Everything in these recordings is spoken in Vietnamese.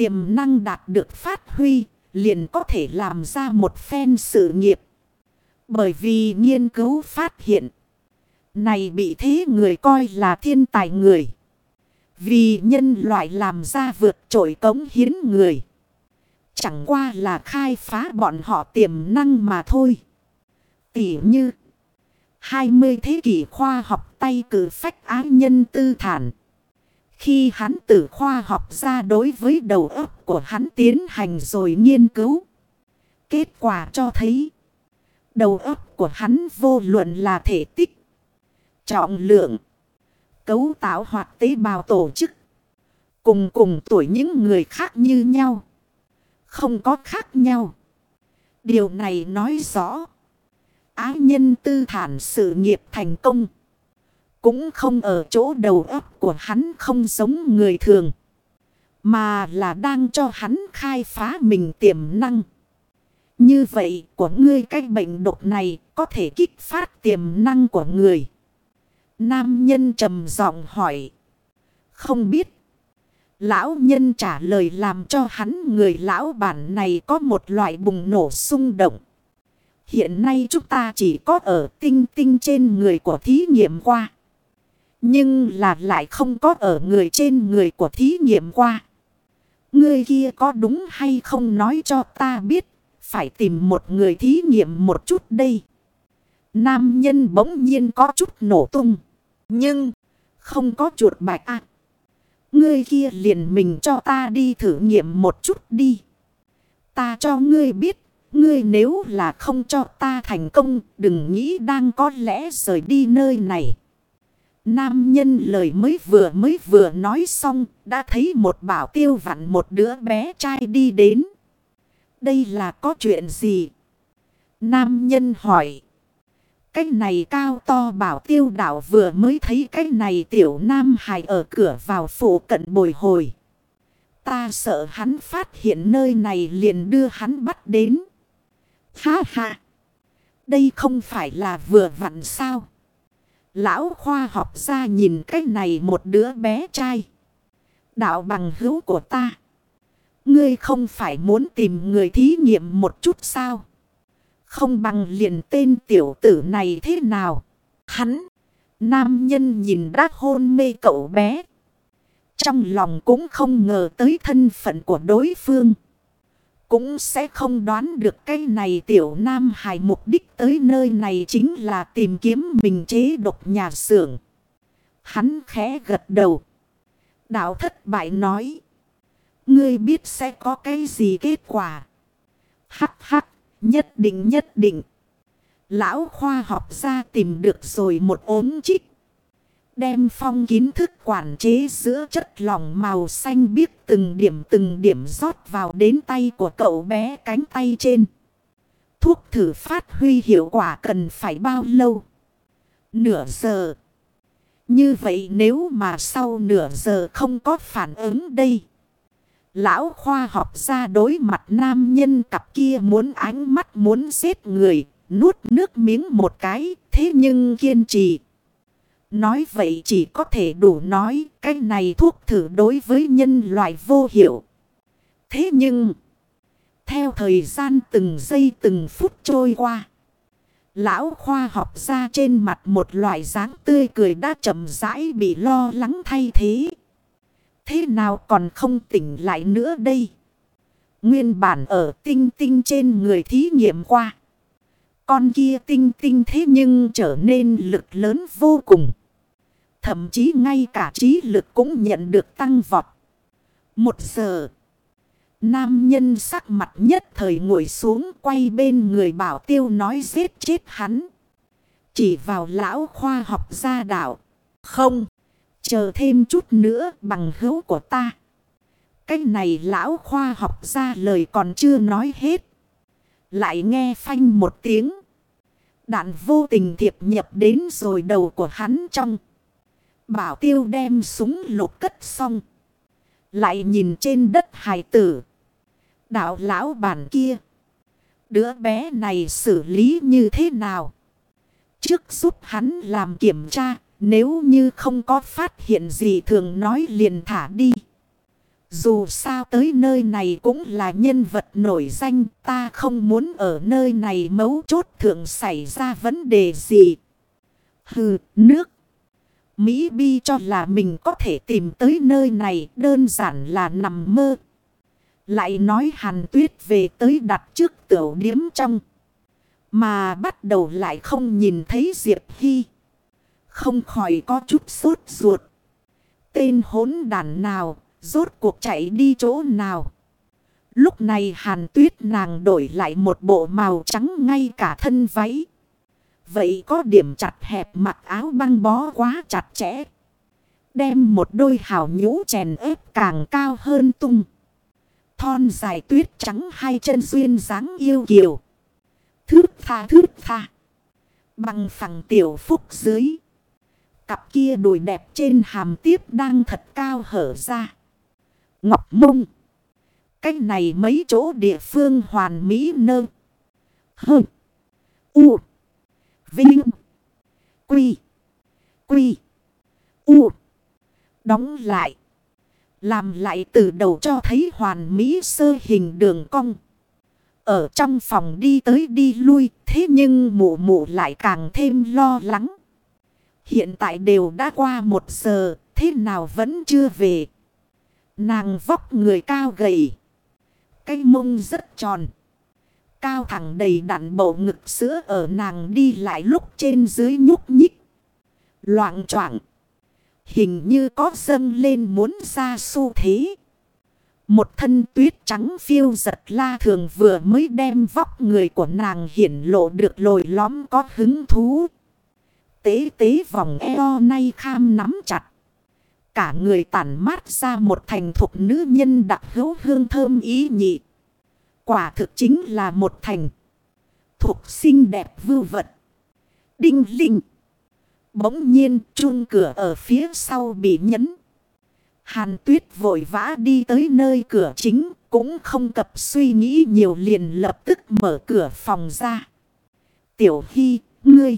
tiềm năng đạt được phát huy, liền có thể làm ra một phen sự nghiệp. Bởi vì nghiên cứu phát hiện, này bị thế người coi là thiên tài người. Vì nhân loại làm ra vượt trội cống hiến người. Chẳng qua là khai phá bọn họ tiềm năng mà thôi. Tỉ như 20 thế kỷ khoa học tay cử phách ái nhân Tư Thản. Khi hắn từ khoa học ra đối với đầu óc của hắn tiến hành rồi nghiên cứu. Kết quả cho thấy đầu óc của hắn vô luận là thể tích, trọng lượng, cấu tạo hoặc tế bào tổ chức. Cùng tuổi những người khác như nhau. Không có khác nhau. Điều này nói rõ. Ái nhân Tư Thản sự nghiệp thành công. Cũng không ở chỗ đầu óc của hắn không giống người thường. Mà là đang cho hắn khai phá mình tiềm năng. Như vậy của ngươi cái bệnh độc này có thể kích phát tiềm năng của người. Nam nhân trầm giọng hỏi. Không biết. Lão nhân trả lời làm cho hắn người lão bản này có một loại bùng nổ xung động. Hiện nay chúng ta chỉ có ở tinh tinh trên người của thí nghiệm qua. Nhưng là lại không có ở người trên người của thí nghiệm qua. Người kia có đúng hay không nói cho ta biết. Phải tìm một người thí nghiệm một chút đây. Nam nhân bỗng nhiên có chút nổ tung. Nhưng không có chuột bạch à. Ngươi kia liền mình cho ta đi thử nghiệm một chút đi. Ta cho ngươi biết. Ngươi nếu là không cho ta thành công. Đừng nghĩ đang có lẽ rời đi nơi này. Nam nhân lời mới vừa nói xong. Đã thấy một bảo tiêu vặn một đứa bé trai đi đến. Đây là có chuyện gì? Nam nhân hỏi. Cái này cao to bảo tiêu đảo vừa mới thấy cái này tiểu nam hài ở cửa vào phủ cận bồi hồi. Ta sợ hắn phát hiện nơi này liền đưa hắn bắt đến. Ha ha! Đây không phải là vừa vặn sao? Lão khoa học gia nhìn cái này một đứa bé trai. Đạo bằng hữu của ta. Ngươi không phải muốn tìm người thí nghiệm một chút sao? Không bằng liền tên tiểu tử này thế nào? Hắn, nam nhân nhìn đã hôn mê cậu bé. Trong lòng cũng không ngờ tới thân phận của đối phương. Cũng sẽ không đoán được cái này tiểu nam hài mục đích tới nơi này chính là tìm kiếm mình chế độc nhà xưởng. Hắn khẽ gật đầu. Đạo thất bại nói. Ngươi biết sẽ có cái gì kết quả? Hắc hắc, nhất định. Lão khoa học gia tìm được rồi một ống trích. Đem phong kín thức quản chế giữa chất lỏng màu xanh biếc từng điểm rót vào đến tay của cậu bé cánh tay trên. Thuốc thử phát huy hiệu quả cần phải bao lâu? Nửa giờ. Như vậy nếu mà sau nửa giờ không có phản ứng đây. Lão khoa học gia đối mặt nam nhân cặp kia muốn ánh mắt muốn giết người, nuốt nước miếng một cái, thế nhưng kiên trì. Nói vậy chỉ có thể đủ nói cái này thuốc thử đối với nhân loại vô hiệu. Thế nhưng, theo thời gian từng giây từng phút trôi qua, lão khoa học gia trên mặt một loại dáng tươi cười đã chậm rãi bị lo lắng thay thế. Thế nào còn không tỉnh lại nữa đây? Nguyên bản ở tinh tinh trên người thí nghiệm qua. Con kia tinh tinh thế nhưng trở nên lực lớn vô cùng. Thậm chí ngay cả trí lực cũng nhận được tăng vọt. 1 giờ. Nam nhân sắc mặt nhất thời ngồi xuống quay bên người bảo tiêu nói giết chết hắn. Chỉ vào lão khoa học gia đạo. Không. Chờ thêm chút nữa bằng hữu của ta. Cái này lão khoa học gia lời còn chưa nói hết. Lại nghe phanh một tiếng. Đạn vô tình thiệp nhập đến rồi đầu của hắn trong. Bảo tiêu đem súng lục cất xong. Lại nhìn trên đất hài tử. Đạo lão bản kia. Đứa bé này xử lý như thế nào? Trước giúp hắn làm kiểm tra. Nếu như không có phát hiện gì thường nói liền thả đi. Dù sao tới nơi này cũng là nhân vật nổi danh, ta không muốn ở nơi này mấu chốt thượng xảy ra vấn đề gì. Hừ, nước. Mỹ Bi cho là mình có thể tìm tới nơi này đơn giản là nằm mơ. Lại nói Hàn Tuyết về tới đặt trước tiểu điếm trong. Mà bắt đầu lại không nhìn thấy Diệp Hy. Không khỏi có chút sốt ruột. Tên hỗn đản nào, rốt cuộc chạy đi chỗ nào. Lúc này Hàn Tuyết nàng đổi lại một bộ màu trắng ngay cả thân váy. Vậy có điểm chặt hẹp, mặc áo băng bó quá chặt chẽ. Đem một đôi hào nhũ chèn ép càng cao hơn tung. Thon dài tuyết trắng, hai chân duyên dáng yêu kiều. Thướt tha. Bằng phẳng tiểu phúc dưới. Cặp kia đùi đẹp trên hàm tiếp đang thật cao hở ra. Ngọc mông. Cách này mấy chỗ địa phương hoàn mỹ nơ. Hơ. U. Vinh. Quy. U. Đóng lại. Làm lại từ đầu cho thấy hoàn mỹ sơ hình đường cong. Ở trong phòng đi tới đi lui, thế nhưng mụ mụ lại càng thêm lo lắng. Hiện tại đều đã qua 1 giờ, thế nào vẫn chưa về. Nàng vóc người cao gầy. Cái mông rất tròn. Cao thẳng đầy đặn, bộ ngực sữa ở nàng đi lại lúc trên dưới nhúc nhích. Loạng choạng. Hình như có dâng lên muốn ra xu thế. Một thân tuyết trắng phiêu giật la thường vừa mới đem vóc người của nàng hiển lộ được lồi lõm có hứng thú. Tế tế vòng eo nay kham nắm chặt. Cả người tản mát ra một thành thục nữ nhân đặc hữu hương thơm ý nhị. Quả thực chính là một thành thục xinh đẹp vưu vật. Đinh linh. Bỗng nhiên chuông cửa ở phía sau bị nhấn. Hàn Tuyết vội vã đi tới nơi cửa chính, cũng không cập suy nghĩ nhiều liền lập tức mở cửa phòng ra. Tiểu Hy, ngươi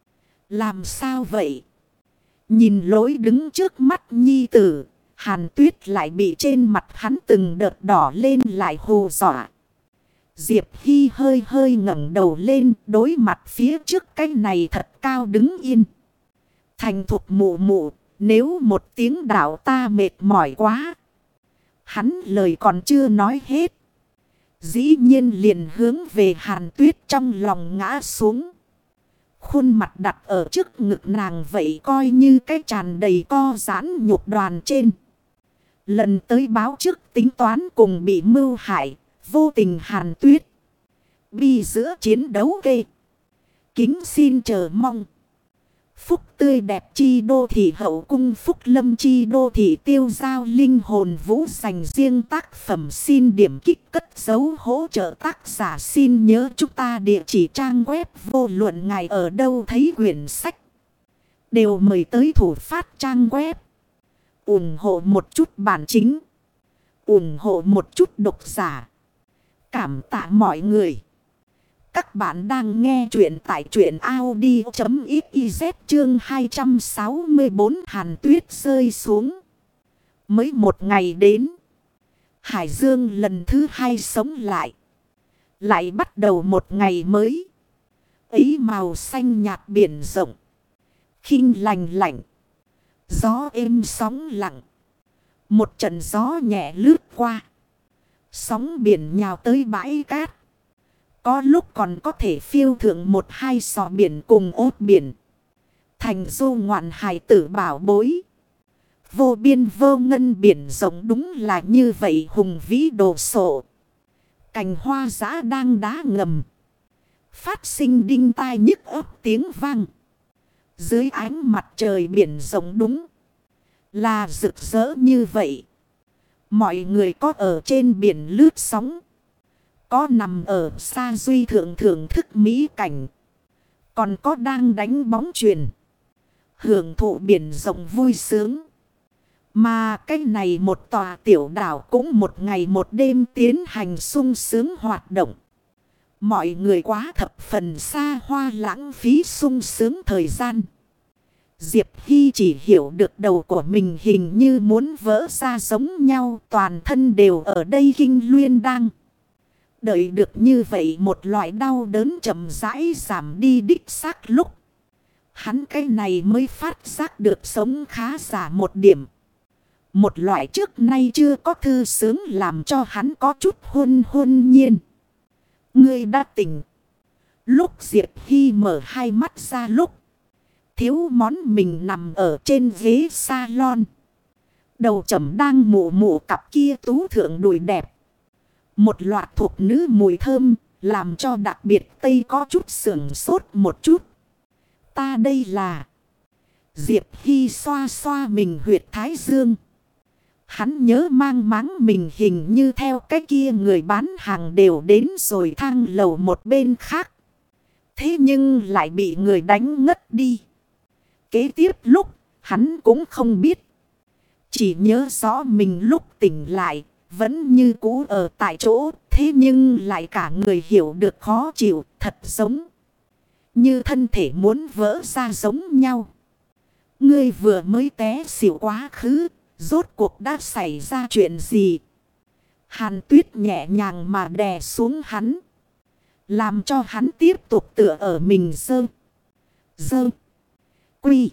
làm sao vậy? Nhìn lối đứng trước mắt nhi tử, Hàn Tuyết lại bị trên mặt hắn từng đợt đỏ lên lại hù dọa. Diệp Hy hơi ngẩng đầu lên, đối mặt phía trước cái này thật cao đứng yên. Thành thục mụ mụ, nếu một tiếng đạo ta mệt mỏi quá. Hắn lời còn chưa nói hết. Dĩ nhiên liền hướng về Hàn Tuyết trong lòng ngã xuống. Khuôn mặt đặt ở trước ngực nàng vậy coi như cái tràn đầy co giãn nhục đoàn trên. Lần tới báo trước tính toán cùng bị mưu hại, vô tình Hàn Tuyết. Bi giữa chiến đấu kê. Kính xin chờ mong. Phúc tươi đẹp chi đô thị hậu cung, phúc lâm chi đô thị tiêu giao linh hồn vũ, dành riêng tác phẩm xin điểm kích cất dấu hỗ trợ tác giả. Xin nhớ chúng ta địa chỉ trang web vô luận ngài ở đâu thấy quyển sách. Đều mời tới thủ phát trang web. ủng hộ một chút bản chính. ủng hộ một chút độc giả. Cảm tạ mọi người. Các bạn đang nghe chuyện tại truyện audio.xyz chương 264 Hàn Tuyết rơi xuống. Mới một ngày đến. Hải Dương lần thứ 2 sống lại. Lại bắt đầu một ngày mới. Ấy màu xanh nhạt biển rộng. Khinh lành lạnh. Gió êm sóng lặng. Một trận gió nhẹ lướt qua. Sóng biển nhào tới bãi cát. Có lúc còn có thể phiêu thượng 1-2 sò biển cùng ốt biển. Thành du ngoạn hài tử bảo bối. Vô biên vô ngân biển rộng đúng là như vậy hùng vĩ đồ sộ. Cành hoa giã đang đá ngầm. Phát sinh đinh tai nhức ấp tiếng vang. Dưới ánh mặt trời biển rộng đúng là rực rỡ như vậy. Mọi người có ở trên biển lướt sóng. Có nằm ở xa duy thượng thưởng thức mỹ cảnh. Còn có đang đánh bóng chuyền. Hưởng thụ biển rộng vui sướng. Mà cái này một tòa tiểu đảo cũng một ngày một đêm tiến hành sung sướng hoạt động. Mọi người quá thập phần xa hoa lãng phí sung sướng thời gian. Diệp Hy chỉ hiểu được đầu của mình hình như muốn vỡ ra giống nhau. Toàn thân đều ở đây kinh luyên đang. Đợi được như vậy một loại đau đớn chậm rãi giảm đi đích xác lúc. Hắn cái này mới phát giác được sống khá giả một điểm. Một loại trước nay chưa có thư sướng làm cho hắn có chút hôn nhiên. Ngươi đã tỉnh. Lúc Diệp Hy mở hai mắt ra lúc. Thiếu món mình nằm ở trên ghế salon. Đầu chẩm đang mụ mụ cặp kia tú thượng đùi đẹp. Một loạt thuộc nữ mùi thơm làm cho đặc biệt Tây có chút sưởng sốt một chút. Ta đây là... Diệp Hy xoa xoa mình huyệt thái dương. Hắn nhớ mang máng mình hình như theo cái kia người bán hàng đều đến rồi thang lầu một bên khác. Thế nhưng lại bị người đánh ngất đi. Kế tiếp lúc hắn cũng không biết. Chỉ nhớ rõ mình lúc tỉnh lại vẫn như cũ ở tại chỗ. Thế nhưng lại cả người hiểu được khó chịu thật giống. Như thân thể muốn vỡ ra giống nhau. Ngươi vừa mới té xỉu quá khứ. Rốt cuộc đã xảy ra chuyện gì? Hàn Tuyết nhẹ nhàng mà đè xuống hắn. Làm cho hắn tiếp tục tựa ở mình dơ. Quy.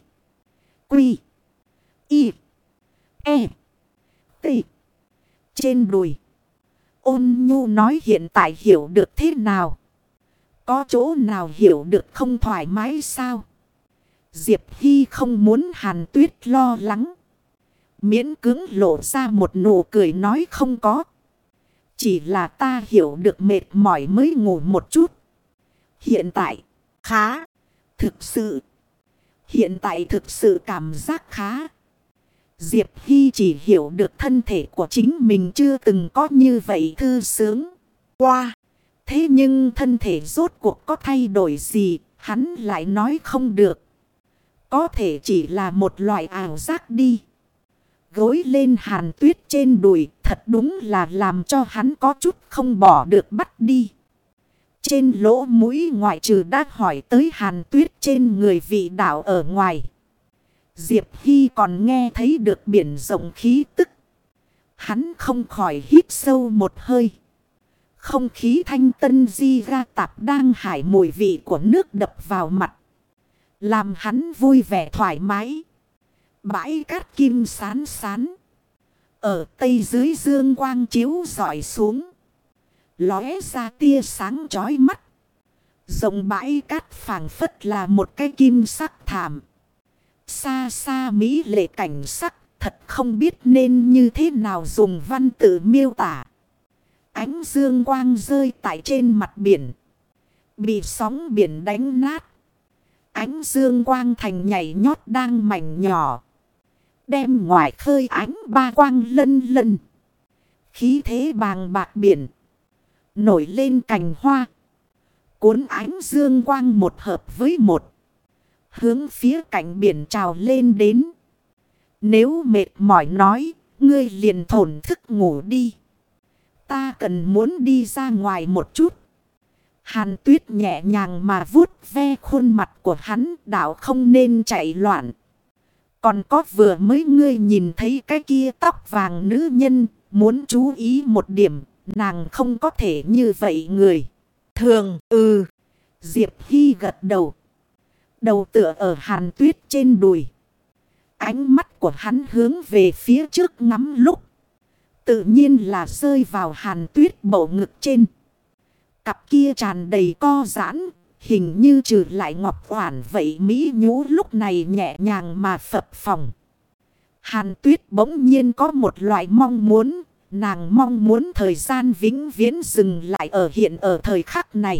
Y. E. T. Trên đùi. Ôn nhu nói hiện tại hiểu được thế nào? Có chỗ nào hiểu được không thoải mái sao? Diệp Hy không muốn Hàn Tuyết lo lắng. Miễn cưỡng lộ ra một nụ cười nói không có. Chỉ là ta hiểu được mệt mỏi mới ngủ một chút. Hiện tại, khá. Hiện tại thực sự cảm giác khá. Diệp Hy chỉ hiểu được thân thể của chính mình chưa từng có như vậy thư sướng qua. Thế nhưng thân thể rốt cuộc có thay đổi gì, hắn lại nói không được. Có thể chỉ là một loại ảo giác đi. Gối lên Hàn Tuyết trên đùi thật đúng là làm cho hắn có chút không bỏ được bắt đi. Trên lỗ mũi ngoại trừ đã hỏi tới Hàn Tuyết trên người vị đạo ở ngoài. Diệp Hy còn nghe thấy được biển rộng khí tức. Hắn không khỏi hít sâu một hơi. Không khí thanh tân di ra tạp đang hải mùi vị của nước đập vào mặt. Làm hắn vui vẻ thoải mái. Bãi cát kim sán sán. Ở tây dưới dương quang chiếu rọi xuống. Lóe ra tia sáng chói mắt. Rộng bãi cát phảng phất là một cái kim sắc thảm. Xa xa mỹ lệ cảnh sắc. Thật không biết nên như thế nào dùng văn tự miêu tả. Ánh dương quang rơi tại trên mặt biển. Bị sóng biển đánh nát. Ánh dương quang thành nhảy nhót đang mảnh nhỏ. Đem ngoài khơi ánh ba quang lân lân. Khí thế bàng bạc biển. Nổi lên cành hoa. Cuốn ánh dương quang một hợp với một. Hướng phía cạnh biển trào lên đến. Nếu mệt mỏi nói, ngươi liền thổn thức ngủ đi. Ta cần muốn đi ra ngoài một chút. Hàn Tuyết nhẹ nhàng mà vuốt ve khuôn mặt của hắn, đạo không nên chạy loạn. Còn có vừa mới ngươi nhìn thấy cái kia tóc vàng nữ nhân, muốn chú ý một điểm, nàng không có thể như vậy người. Thường, Diệp Hy gật đầu. Đầu tựa ở Hàn Tuyết trên đùi. Ánh mắt của hắn hướng về phía trước ngắm lúc. Tự nhiên là rơi vào Hàn Tuyết bầu ngực trên. Cặp kia tràn đầy co giãn. Hình như trừ lại ngọc oản vậy mỹ nhũ lúc này nhẹ nhàng mà phập phồng. Hàn Tuyết bỗng nhiên có một loại mong muốn. Nàng mong muốn thời gian vĩnh viễn dừng lại ở hiện ở thời khắc này.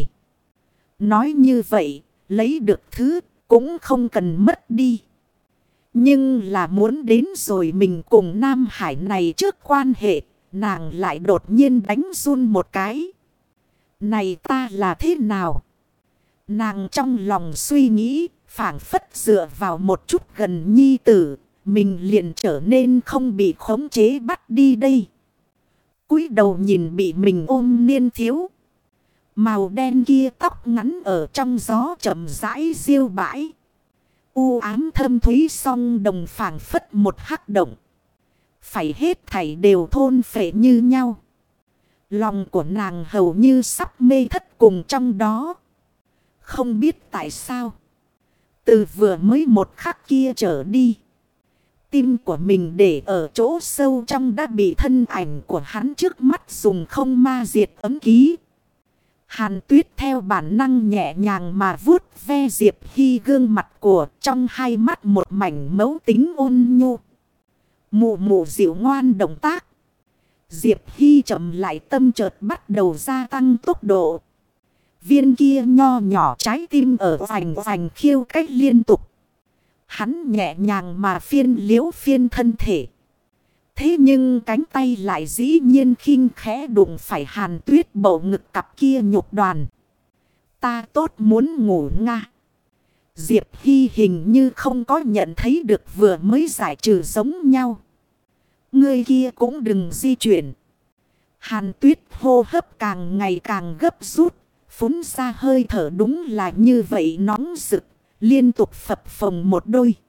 Nói như vậy, lấy được thứ cũng không cần mất đi. Nhưng là muốn đến rồi mình cùng Nam Hải này trước quan hệ, nàng lại đột nhiên đánh run một cái. Này ta là thế nào? Nàng trong lòng suy nghĩ, phảng phất dựa vào một chút gần nhi tử, mình liền trở nên không bị khống chế bắt đi đây. Cúi đầu nhìn bị mình ôm niên thiếu. Màu đen kia tóc ngắn ở trong gió chậm rãi diêu bãi. U ám thâm thúy song đồng phảng phất một hắc động. Phải hết thảy đều thôn phệ như nhau. Lòng của nàng hầu như sắp mê thất cùng trong đó. Không biết tại sao. Từ vừa mới một khắc kia trở đi. Tim của mình để ở chỗ sâu trong đã bị thân ảnh của hắn trước mắt dùng không ma diệt ấm ký. Hàn Tuyết theo bản năng nhẹ nhàng mà vuốt ve Diệp Hy gương mặt của, trong hai mắt một mảnh mấu tính ôn nhu. Mụ mụ dịu ngoan động tác. Diệp Hy chậm lại tâm chợt bắt đầu gia tăng tốc độ. Viên kia nho nhỏ trái tim ở vành vành khiêu cách liên tục. Hắn nhẹ nhàng mà phiên liễu phiên thân thể. Thế nhưng cánh tay lại dĩ nhiên khinh khẽ đụng phải Hàn Tuyết bầu ngực cặp kia nhục đoàn. Ta tốt muốn ngủ nga. Diệp Hy hình như không có nhận thấy được vừa mới giải trừ giống nhau. Người kia cũng đừng di chuyển. Hàn Tuyết hô hấp càng ngày càng gấp rút. Phún ra hơi thở đúng là như vậy nóng rực. Liên tục phập phồng một đôi.